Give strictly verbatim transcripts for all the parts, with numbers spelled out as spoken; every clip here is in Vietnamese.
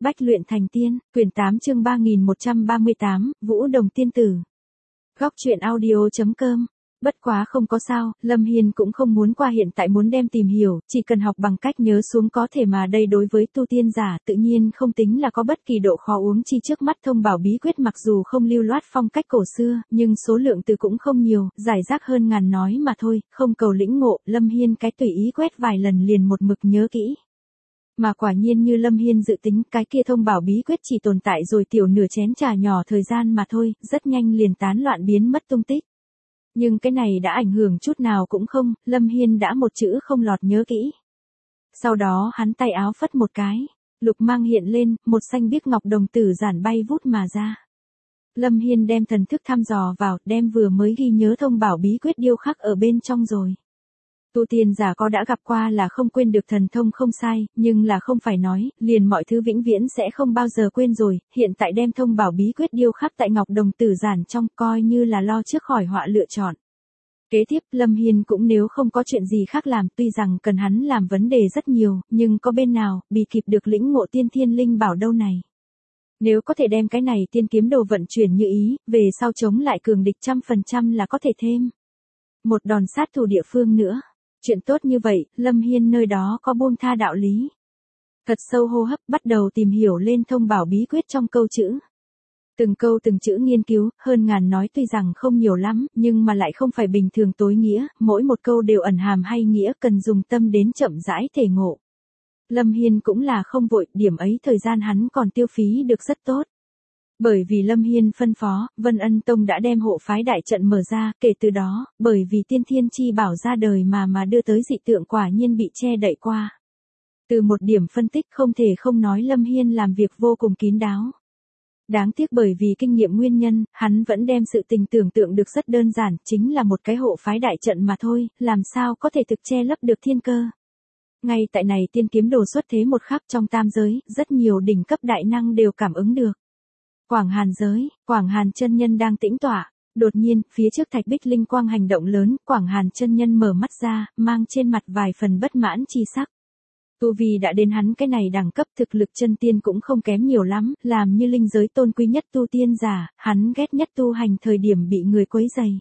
Bách luyện thành tiên, quyển tám chương ba nghìn một trăm ba mươi tám, Vũ Đồng tiên tử. Góc truyện audio chấm com. Bất quá không có sao, Lâm Hiên cũng không muốn qua hiện tại muốn đem tìm hiểu, chỉ cần học bằng cách nhớ xuống có thể mà đây đối với tu tiên giả tự nhiên không tính là có bất kỳ độ khó uống chi trước mắt thông bảo bí quyết mặc dù không lưu loát phong cách cổ xưa, nhưng số lượng từ cũng không nhiều, giải rác hơn ngàn nói mà thôi, không cầu lĩnh ngộ, Lâm Hiên cái tùy ý quét vài lần liền một mực nhớ kỹ. Mà quả nhiên như Lâm Hiên dự tính cái kia thông bảo bí quyết chỉ tồn tại rồi tiểu nửa chén trà nhỏ thời gian mà thôi, rất nhanh liền tán loạn biến mất tung tích. Nhưng cái này đã ảnh hưởng chút nào cũng không, Lâm Hiên đã một chữ không lọt nhớ kỹ. Sau đó hắn tay áo phất một cái, lục mang hiện lên, một xanh biếc ngọc đồng tử giản bay vút mà ra. Lâm Hiên đem thần thức thăm dò vào, đem vừa mới ghi nhớ thông bảo bí quyết điêu khắc ở bên trong rồi. Tu tiên giả có đã gặp qua là không quên được thần thông không sai, nhưng là không phải nói, liền mọi thứ vĩnh viễn sẽ không bao giờ quên rồi, hiện tại đem thông bảo bí quyết điêu khắc tại ngọc đồng tử giản trong coi như là lo trước khỏi họa lựa chọn. Kế tiếp Lâm Hiên cũng nếu không có chuyện gì khác làm tuy rằng cần hắn làm vấn đề rất nhiều, nhưng có bên nào, bị kịp được lĩnh ngộ tiên thiên linh bảo đâu này. Nếu có thể đem cái này tiên kiếm đồ vận chuyển như ý, về sau chống lại cường địch trăm phần trăm là có thể thêm một đòn sát thủ địa phương nữa. Chuyện tốt như vậy, Lâm Hiên nơi đó có buông tha đạo lý. Thật sâu hô hấp bắt đầu tìm hiểu lên thông bảo bí quyết trong câu chữ. Từng câu từng chữ nghiên cứu, hơn ngàn nói tuy rằng không nhiều lắm, nhưng mà lại không phải bình thường tối nghĩa, mỗi một câu đều ẩn hàm hay nghĩa cần dùng tâm đến chậm rãi thể ngộ. Lâm Hiên cũng là không vội, điểm ấy thời gian hắn còn tiêu phí được rất tốt. Bởi vì Lâm Hiên phân phó, Vân Ân Tông đã đem hộ phái đại trận mở ra, kể từ đó, bởi vì tiên thiên chi bảo ra đời mà mà đưa tới dị tượng quả nhiên bị che đậy qua. Từ một điểm phân tích không thể không nói Lâm Hiên làm việc vô cùng kín đáo. Đáng tiếc bởi vì kinh nghiệm nguyên nhân, hắn vẫn đem sự tình tưởng tượng được rất đơn giản, chính là một cái hộ phái đại trận mà thôi, làm sao có thể thực che lấp được thiên cơ. Ngay tại này tiên kiếm đồ xuất thế một khắc trong tam giới, rất nhiều đỉnh cấp đại năng đều cảm ứng được. Quảng Hàn giới, Quảng Hàn chân nhân đang tĩnh tọa, đột nhiên, phía trước thạch bích linh quang hành động lớn, Quảng Hàn chân nhân mở mắt ra, mang trên mặt vài phần bất mãn chi sắc. Tu vi đã đến hắn cái này đẳng cấp thực lực chân tiên cũng không kém nhiều lắm, làm như linh giới tôn quý nhất tu tiên giả, hắn ghét nhất tu hành thời điểm bị người quấy rầy.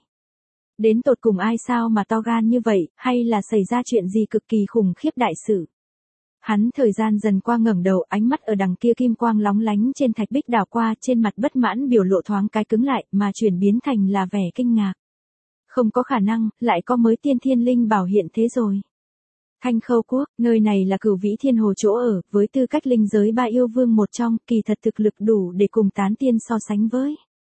Đến tột cùng ai sao mà to gan như vậy, hay là xảy ra chuyện gì cực kỳ khủng khiếp đại sự. Hắn thời gian dần qua ngẩng đầu, ánh mắt ở đằng kia kim quang lóng lánh trên thạch bích đảo qua, trên mặt bất mãn biểu lộ thoáng cái cứng lại, mà chuyển biến thành là vẻ kinh ngạc. Không có khả năng, lại có mới tiên thiên linh bảo hiện thế rồi. Thanh Khâu Quốc, nơi này là Cửu Vĩ Thiên Hồ chỗ ở, với tư cách linh giới ba yêu vương một trong, kỳ thật thực lực đủ để cùng tán tiên so sánh với.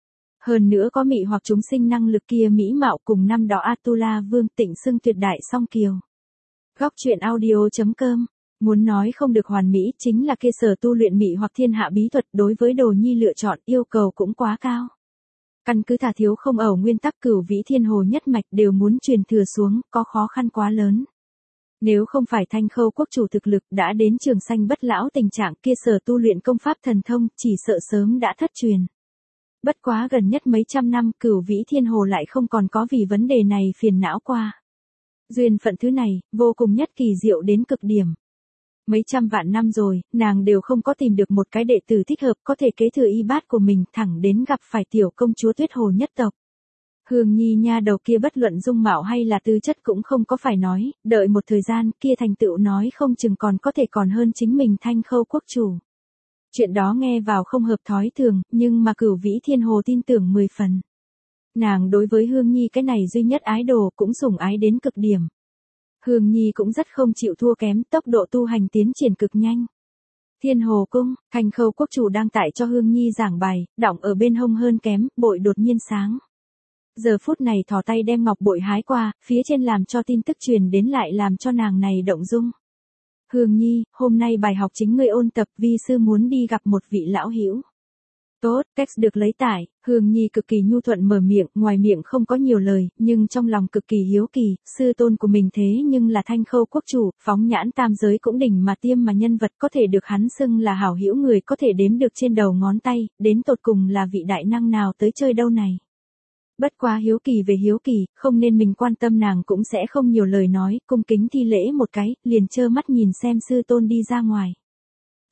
Hơn nữa có mị hoặc chúng sinh năng lực kia mỹ mạo cùng năm đó Atula vương tịnh xưng tuyệt đại song kiều. Góc truyện audio chấm com. Muốn nói không được hoàn mỹ chính là kia sở tu luyện mị hoặc thiên hạ bí thuật đối với đồ nhi lựa chọn yêu cầu cũng quá cao. Căn cứ thả thiếu không ở nguyên tắc Cửu Vĩ Thiên Hồ nhất mạch đều muốn truyền thừa xuống, có khó khăn quá lớn. Nếu không phải Thanh Khâu Quốc chủ thực lực đã đến trường sanh bất lão tình trạng kia sở tu luyện công pháp thần thông chỉ sợ sớm đã thất truyền. Bất quá gần nhất mấy trăm năm Cửu Vĩ Thiên Hồ lại không còn có vì vấn đề này phiền não qua. Duyên phận thứ này, vô cùng nhất kỳ diệu đến cực điểm. Mấy trăm vạn năm rồi, nàng đều không có tìm được một cái đệ tử thích hợp có thể kế thừa y bát của mình thẳng đến gặp phải tiểu công chúa Tuyết Hồ nhất tộc. Hương Nhi nha đầu kia bất luận dung mạo hay là tư chất cũng không có phải nói, đợi một thời gian kia thành tựu nói không chừng còn có thể còn hơn chính mình Thanh Khâu Quốc chủ. Chuyện đó nghe vào không hợp thói thường, nhưng mà Cửu Vĩ Thiên Hồ tin tưởng mười phần. Nàng đối với Hương Nhi cái này duy nhất ái đồ cũng sủng ái đến cực điểm. Hương Nhi cũng rất không chịu thua kém, tốc độ tu hành tiến triển cực nhanh. Thiên Hồ Cung, Thanh Khâu Quốc chủ đang tại cho Hương Nhi giảng bài, đọng ở bên hông hơn kém, bội đột nhiên sáng. Giờ phút này thò tay đem ngọc bội hái qua, phía trên làm cho tin tức truyền đến lại làm cho nàng này động dung. Hương Nhi, hôm nay bài học chính ngươi ôn tập, vi sư muốn đi gặp một vị lão hữu. Tốt, text được lấy tải, Hương Nhi cực kỳ nhu thuận mở miệng, ngoài miệng không có nhiều lời, nhưng trong lòng cực kỳ hiếu kỳ, sư tôn của mình thế nhưng là Thanh Khâu Quốc chủ, phóng nhãn tam giới cũng đỉnh mà tiêm mà nhân vật có thể được hắn xưng là hảo hữu người có thể đếm được trên đầu ngón tay, đến tột cùng là vị đại năng nào tới chơi đâu này. Bất quá hiếu kỳ về hiếu kỳ, không nên mình quan tâm nàng cũng sẽ không nhiều lời nói, cung kính thi lễ một cái, liền trơ mắt nhìn xem sư tôn đi ra ngoài.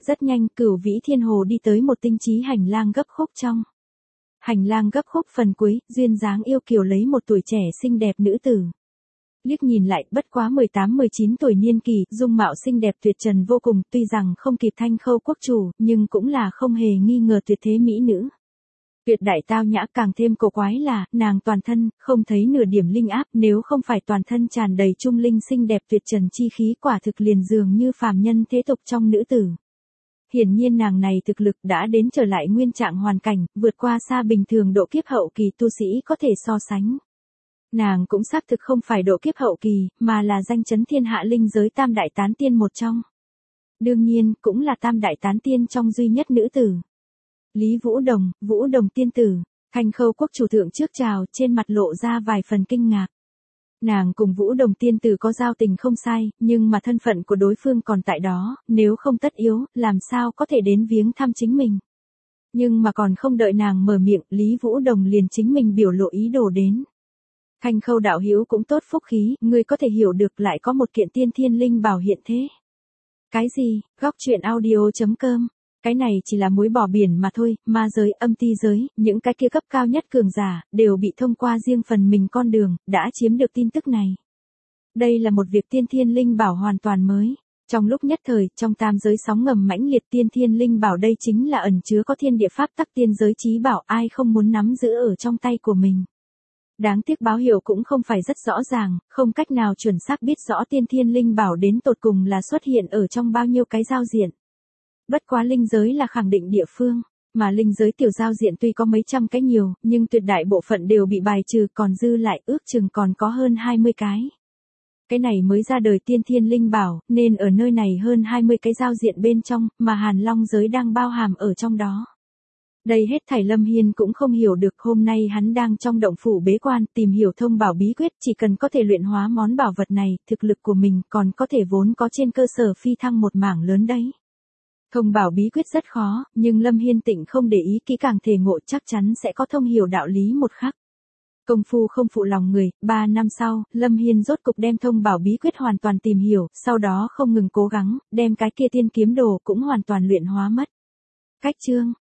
Rất nhanh, Cửu Vĩ Thiên Hồ đi tới một tinh trí hành lang gấp khúc trong. Hành lang gấp khúc phần cuối, duyên dáng yêu kiều lấy một tuổi trẻ xinh đẹp nữ tử. Liếc nhìn lại, bất quá mười tám mười chín tuổi niên kỳ, dung mạo xinh đẹp tuyệt trần vô cùng, tuy rằng không kịp Thanh Khâu quốc chủ, nhưng cũng là không hề nghi ngờ tuyệt thế mỹ nữ. Tuyệt đại tao nhã, càng thêm cổ quái là, nàng toàn thân, không thấy nửa điểm linh áp, nếu không phải toàn thân tràn đầy trung linh xinh đẹp tuyệt trần chi khí, quả thực liền dường như phàm nhân thế tục trong nữ tử. Hiển nhiên nàng này thực lực đã đến trở lại nguyên trạng hoàn cảnh, vượt qua xa bình thường độ kiếp hậu kỳ tu sĩ có thể so sánh. Nàng cũng xác thực không phải độ kiếp hậu kỳ, mà là danh chấn thiên hạ linh giới tam đại tán tiên một trong. Đương nhiên, cũng là tam đại tán tiên trong duy nhất nữ tử. Lý Vũ Đồng, Vũ Đồng tiên tử, Thanh Khâu quốc chủ thượng trước chào, trên mặt lộ ra vài phần kinh ngạc. Nàng cùng Vũ Đồng tiên tử có giao tình không sai, nhưng mà thân phận của đối phương còn tại đó, nếu không tất yếu, làm sao có thể đến viếng thăm chính mình. Nhưng mà còn không đợi nàng mở miệng, Lý Vũ Đồng liền chính mình biểu lộ ý đồ đến. Thanh Khâu đạo hữu cũng tốt phúc khí, ngươi có thể hiểu được lại có một kiện tiên thiên linh bảo hiện thế. Cái gì? Góc truyện audio chấm com. Cái này chỉ là muối bỏ biển mà thôi, ma giới, âm ti giới, những cái kia cấp cao nhất cường giả, đều bị thông qua riêng phần mình con đường, đã chiếm được tin tức này. Đây là một việc tiên thiên linh bảo hoàn toàn mới. Trong lúc nhất thời, trong tam giới sóng ngầm mãnh liệt tiên thiên linh bảo đây chính là ẩn chứa có thiên địa pháp tắc tiên giới chí bảo ai không muốn nắm giữ ở trong tay của mình. Đáng tiếc báo hiệu cũng không phải rất rõ ràng, không cách nào chuẩn xác biết rõ tiên thiên linh bảo đến tột cùng là xuất hiện ở trong bao nhiêu cái giao diện. Bất quá linh giới là khẳng định địa phương, mà linh giới tiểu giao diện tuy có mấy trăm cái nhiều, nhưng tuyệt đại bộ phận đều bị bài trừ còn dư lại ước chừng còn có hơn hai mươi cái. Cái này mới ra đời tiên thiên linh bảo, nên ở nơi này hơn hai mươi cái giao diện bên trong, mà Hàn Long giới đang bao hàm ở trong đó. Đây hết thảy Lâm Hiên cũng không hiểu được, hôm nay hắn đang trong động phủ bế quan, tìm hiểu thông bảo bí quyết, chỉ cần có thể luyện hóa món bảo vật này, thực lực của mình còn có thể vốn có trên cơ sở phi thăng một mảng lớn đấy. Thông bảo bí quyết rất khó, nhưng Lâm Hiên Tịnh không để ý kỹ càng thể ngộ chắc chắn sẽ có thông hiểu đạo lý một khắc. Công phu không phụ lòng người, ba năm sau, Lâm Hiên rốt cục đem thông bảo bí quyết hoàn toàn tìm hiểu, sau đó không ngừng cố gắng, đem cái kia tiên kiếm đồ cũng hoàn toàn luyện hóa mất. Cách chương